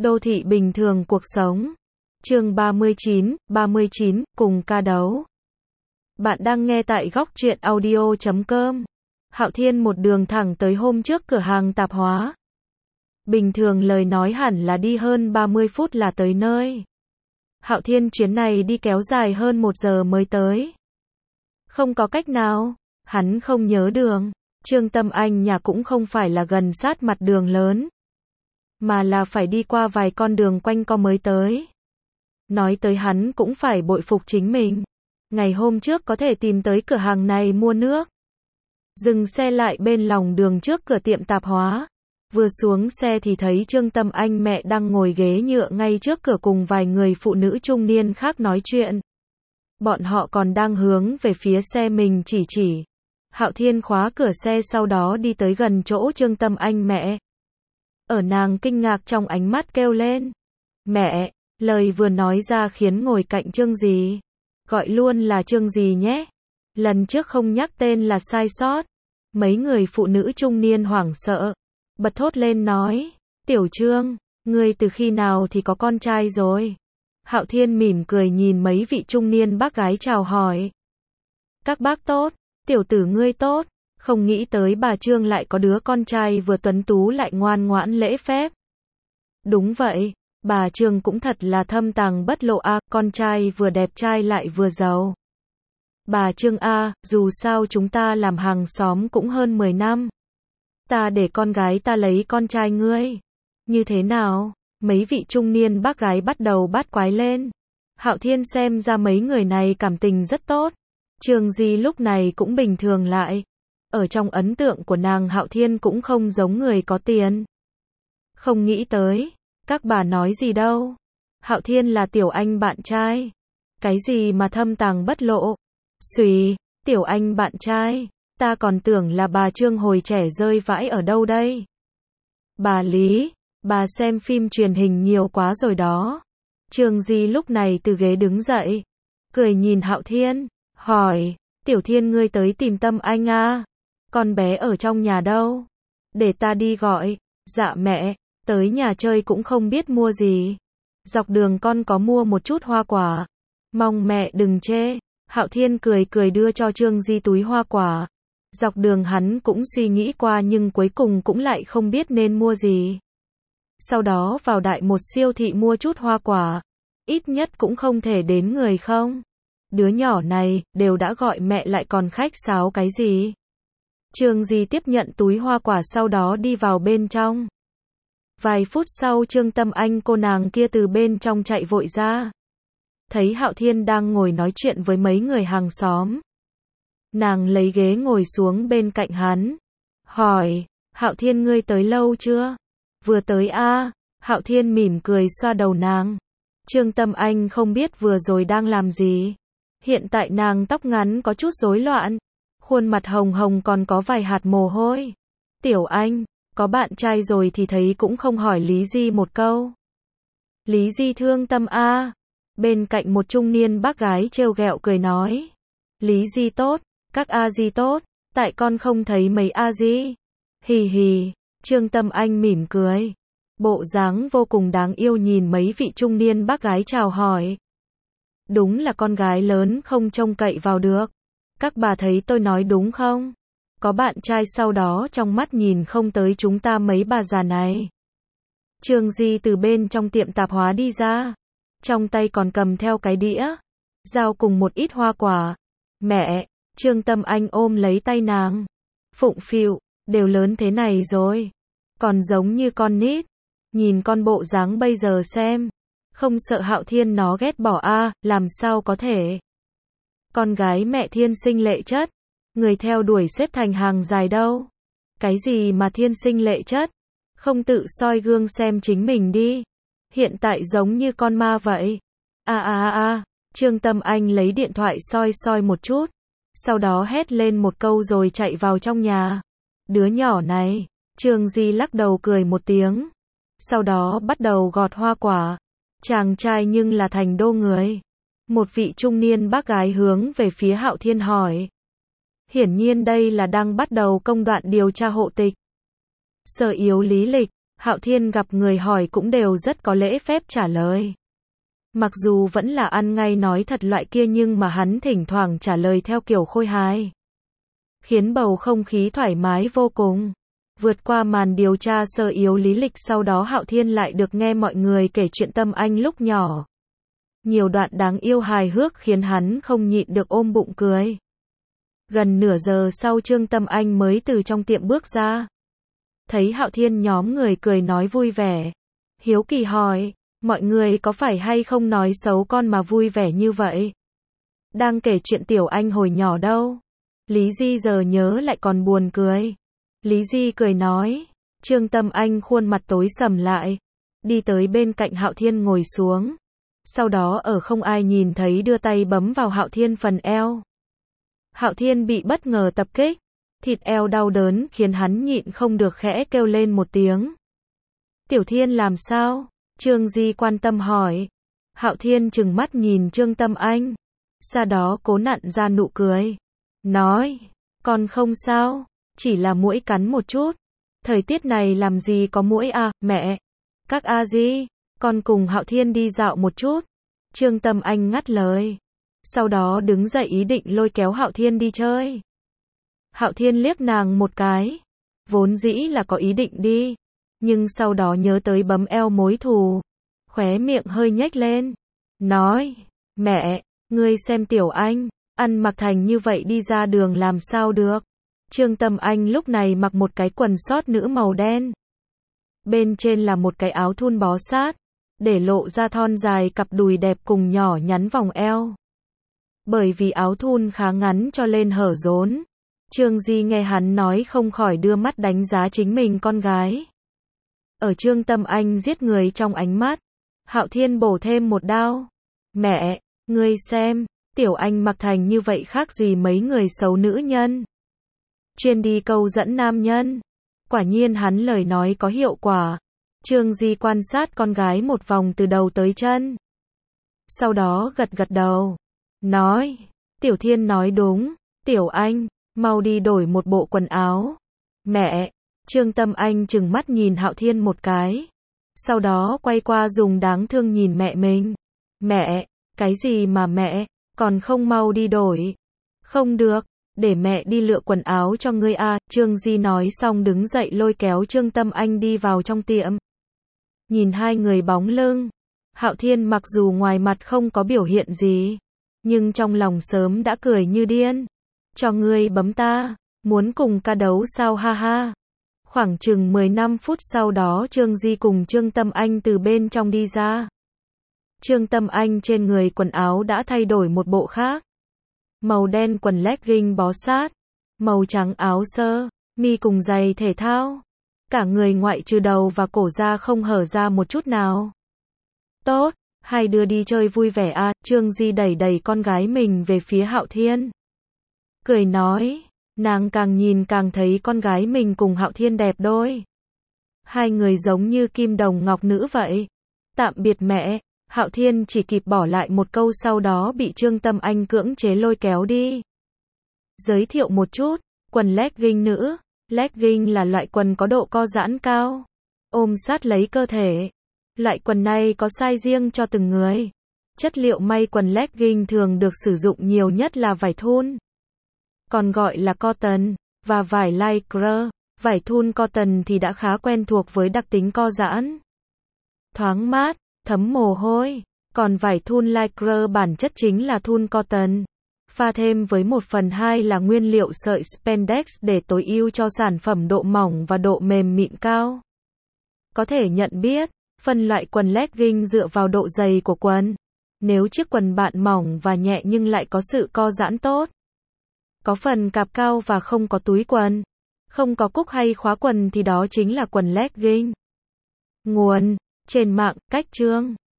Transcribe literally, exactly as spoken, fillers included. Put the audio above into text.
Đô thị bình thường cuộc sống. Chương ba mươi chín, ba mươi chín, cùng ca đấu. Bạn đang nghe tại góc truyện audio chấm com. Hạo Thiên một đường thẳng tới hôm trước cửa hàng tạp hóa. Bình thường lời nói hẳn là đi hơn ba mươi phút là tới nơi. Hạo Thiên chuyến này đi kéo dài hơn một giờ mới tới. Không có cách nào, hắn không nhớ đường. Trương Tâm Anh nhà cũng không phải là gần sát mặt đường lớn, mà là phải đi qua vài con đường quanh co mới tới. Nói tới hắn cũng phải bội phục chính mình. Ngày hôm trước có thể tìm tới cửa hàng này mua nước. Dừng xe lại bên lòng đường trước cửa tiệm tạp hóa. Vừa xuống xe thì thấy Trương Tâm Anh mẹ đang ngồi ghế nhựa ngay trước cửa cùng vài người phụ nữ trung niên khác nói chuyện. Bọn họ còn đang hướng về phía xe mình chỉ chỉ. Hạo Thiên khóa cửa xe sau đó đi tới gần chỗ Trương Tâm Anh mẹ. Ở nàng kinh ngạc trong ánh mắt kêu lên. Mẹ, lời vừa nói ra khiến ngồi cạnh Trương Dì. Gọi luôn là Trương Dì nhé. Lần trước không nhắc tên là sai sót. Mấy người phụ nữ trung niên hoảng sợ. Bật thốt lên nói. Tiểu Trương, ngươi từ khi nào thì có con trai rồi? Hạo Thiên mỉm cười nhìn mấy vị trung niên bác gái chào hỏi. Các bác tốt, tiểu tử ngươi tốt. Không nghĩ tới bà Trương lại có đứa con trai vừa tuấn tú lại ngoan ngoãn lễ phép. Đúng vậy, bà Trương cũng thật là thâm tàng bất lộ a, à, con trai vừa đẹp trai lại vừa giàu. Bà Trương a, à, dù sao chúng ta làm hàng xóm cũng hơn mười năm. Ta để con gái ta lấy con trai ngươi. Như thế nào? Mấy vị trung niên bác gái bắt đầu bắt quái lên. Hạo Thiên xem ra mấy người này cảm tình rất tốt. Trương Di lúc này cũng bình thường lại. Ở trong ấn tượng của nàng Hạo Thiên cũng không giống người có tiền. Không nghĩ tới. Các bà nói gì đâu. Hạo Thiên là Tiểu Anh bạn trai. Cái gì mà thâm tàng bất lộ. Xùy, Tiểu Anh bạn trai. Ta còn tưởng là bà Trương hồi trẻ rơi vãi ở đâu đây. Bà Lý, bà xem phim truyền hình nhiều quá rồi đó. Trương Di lúc này từ ghế đứng dậy. Cười nhìn Hạo Thiên. Hỏi, Tiểu Thiên ngươi tới tìm Tâm Anh à? Con bé ở trong nhà đâu? Để ta đi gọi. Dạ mẹ, tới nhà chơi cũng không biết mua gì. Dọc đường con có mua một chút hoa quả. Mong mẹ đừng chê. Hạo Thiên cười cười đưa cho Trương Di túi hoa quả. Dọc đường hắn cũng suy nghĩ qua nhưng cuối cùng cũng lại không biết nên mua gì. Sau đó vào đại một siêu thị mua chút hoa quả. Ít nhất cũng không thể đến người không. Đứa nhỏ này, đều đã gọi mẹ lại còn khách sáo cái gì. Trương Di tiếp nhận túi hoa quả sau đó đi vào bên trong. Vài phút sau Trương Tâm Anh cô nàng kia từ bên trong chạy vội ra. Thấy Hạo Thiên đang ngồi nói chuyện với mấy người hàng xóm. Nàng lấy ghế ngồi xuống bên cạnh hắn. Hỏi, Hạo Thiên ngươi tới lâu chưa? Vừa tới a. À? Hạo Thiên mỉm cười xoa đầu nàng. Trương Tâm Anh không biết vừa rồi đang làm gì. Hiện tại nàng tóc ngắn có chút rối loạn. Khuôn mặt hồng hồng còn có vài hạt mồ hôi. Tiểu Anh, có bạn trai rồi thì thấy cũng không hỏi Lý Di một câu. Lý Di thương Tâm a. À? Bên cạnh một trung niên bác gái trêu ghẹo cười nói. Lý Di tốt, các A Di tốt, tại con không thấy mấy A Di. Hì hì, Trương Tâm Anh mỉm cười. Bộ dáng vô cùng đáng yêu nhìn mấy vị trung niên bác gái chào hỏi. Đúng là con gái lớn không trông cậy vào được. Các bà thấy tôi nói đúng không? Có bạn trai sau đó trong mắt nhìn không tới chúng ta mấy bà già này. Trương Di từ bên trong tiệm tạp hóa đi ra. Trong tay còn cầm theo cái đĩa. Dao cùng một ít hoa quả. Mẹ, Trương Tâm Anh ôm lấy tay nàng. Phụng phịu, đều lớn thế này rồi. Còn giống như con nít. Nhìn con bộ dáng bây giờ xem. Không sợ Hạo Thiên nó ghét bỏ a, à, làm sao có thể. Con gái mẹ thiên sinh lệ chất. Người theo đuổi xếp thành hàng dài đâu. Cái gì mà thiên sinh lệ chất. Không tự soi gương xem chính mình đi. Hiện tại giống như con ma vậy. A a a, Trương Tâm Anh lấy điện thoại soi soi một chút. Sau đó hét lên một câu rồi chạy vào trong nhà. Đứa nhỏ này, Trương Di lắc đầu cười một tiếng. Sau đó bắt đầu gọt hoa quả. Chàng trai nhưng là thành đô người. Một vị trung niên bác gái hướng về phía Hạo Thiên hỏi. Hiển nhiên đây là đang bắt đầu công đoạn điều tra hộ tịch. Sở yếu lý lịch. Hạo Thiên gặp người hỏi cũng đều rất có lễ phép trả lời. Mặc dù vẫn là ăn ngay nói thật loại kia nhưng mà hắn thỉnh thoảng trả lời theo kiểu khôi hài, khiến bầu không khí thoải mái vô cùng. Vượt qua màn điều tra sơ yếu lý lịch, sau đó Hạo Thiên lại được nghe mọi người kể chuyện Tâm Anh lúc nhỏ. Nhiều đoạn đáng yêu hài hước khiến hắn không nhịn được ôm bụng cười. Gần nửa giờ sau Trương Tâm Anh mới từ trong tiệm bước ra. Thấy Hạo Thiên nhóm người cười nói vui vẻ. Hiếu kỳ hỏi, mọi người có phải hay không nói xấu con mà vui vẻ như vậy? Đang kể chuyện Tiểu Anh hồi nhỏ đâu. Lý Di giờ nhớ lại còn buồn cười. Lý Di cười nói. Trương Tâm Anh khuôn mặt tối sầm lại. Đi tới bên cạnh Hạo Thiên ngồi xuống. Sau đó ở không ai nhìn thấy đưa tay bấm vào Hạo Thiên phần eo. Hạo Thiên bị bất ngờ tập kích. Thịt eo đau đớn khiến hắn nhịn không được khẽ kêu lên một tiếng. Tiểu Thiên làm sao? Trương Di quan tâm hỏi. Hạo Thiên trừng mắt nhìn Trương Tâm Anh. Sau đó cố nặn ra nụ cười. Nói, con không sao, chỉ là muỗi cắn một chút. Thời tiết này làm gì có muỗi à, mẹ? Các a di, con cùng Hạo Thiên đi dạo một chút. Trương Tâm Anh ngắt lời. Sau đó đứng dậy ý định lôi kéo Hạo Thiên đi chơi. Hạo Thiên liếc nàng một cái. Vốn dĩ là có ý định đi. Nhưng sau đó nhớ tới bấm eo mối thù. Khóe miệng hơi nhếch lên. Nói, mẹ, ngươi xem Tiểu Anh, ăn mặc thành như vậy đi ra đường làm sao được. Trương Tâm Anh lúc này mặc một cái quần sót nữ màu đen. Bên trên là một cái áo thun bó sát. Để lộ ra thon dài cặp đùi đẹp cùng nhỏ nhắn vòng eo. Bởi vì áo thun khá ngắn cho nên hở rốn. Trương Di nghe hắn nói không khỏi đưa mắt đánh giá chính mình con gái. Ở Trương Tâm Anh giết người trong ánh mắt. Hạo Thiên bổ thêm một đao. Mẹ, ngươi xem, Tiểu Anh mặc thành như vậy khác gì mấy người xấu nữ nhân. Chuyên đi câu dẫn nam nhân. Quả nhiên hắn lời nói có hiệu quả. Trương Di quan sát con gái một vòng từ đầu tới chân. Sau đó gật gật đầu. Nói, Tiểu Thiên nói đúng, Tiểu Anh, mau đi đổi một bộ quần áo. Mẹ, Trương Tâm Anh trừng mắt nhìn Hạo Thiên một cái. Sau đó quay qua dùng đáng thương nhìn mẹ mình. Mẹ, cái gì mà mẹ, còn không mau đi đổi. Không được, để mẹ đi lựa quần áo cho ngươi à. Trương Di nói xong đứng dậy lôi kéo Trương Tâm Anh đi vào trong tiệm. Nhìn hai người bóng lưng. Hạo Thiên mặc dù ngoài mặt không có biểu hiện gì. Nhưng trong lòng sớm đã cười như điên. Cho ngươi bấm ta, muốn cùng ca đấu sao ha ha. Khoảng chừng mười lăm phút sau đó Trương Di cùng Trương Tâm Anh từ bên trong đi ra. Trương Tâm Anh trên người quần áo đã thay đổi một bộ khác. Màu đen quần legging bó sát. Màu trắng áo sơ, mi cùng giày thể thao. Cả người ngoại trừ đầu và cổ ra không hở ra một chút nào. Tốt, hai đứa đi chơi vui vẻ à. Trương Di đẩy đẩy con gái mình về phía Hạo Thiên. Cười nói, nàng càng nhìn càng thấy con gái mình cùng Hạo Thiên đẹp đôi. Hai người giống như kim đồng ngọc nữ vậy. Tạm biệt mẹ. Hạo Thiên chỉ kịp bỏ lại một câu sau đó bị Trương Tâm Anh cưỡng chế lôi kéo đi. Giới thiệu một chút, quần legging nữ. Legging là loại quần có độ co giãn cao, ôm sát lấy cơ thể. Loại quần này có size riêng cho từng người. Chất liệu may quần legging thường được sử dụng nhiều nhất là vải thun, còn gọi là cotton, và vải lycra. Vải thun cotton thì đã khá quen thuộc với đặc tính co giãn, thoáng mát, thấm mồ hôi. Còn vải thun lycra bản chất chính là thun cotton, pha thêm với một phần hai là nguyên liệu sợi spandex để tối ưu cho sản phẩm độ mỏng và độ mềm mịn cao. Có thể nhận biết, phân loại quần legging dựa vào độ dày của quần. Nếu chiếc quần bạn mỏng và nhẹ nhưng lại có sự co giãn tốt, có phần cạp cao và không có túi quần, không có cúc hay khóa quần thì đó chính là quần legging. Nguồn: trên mạng, Cách Trương.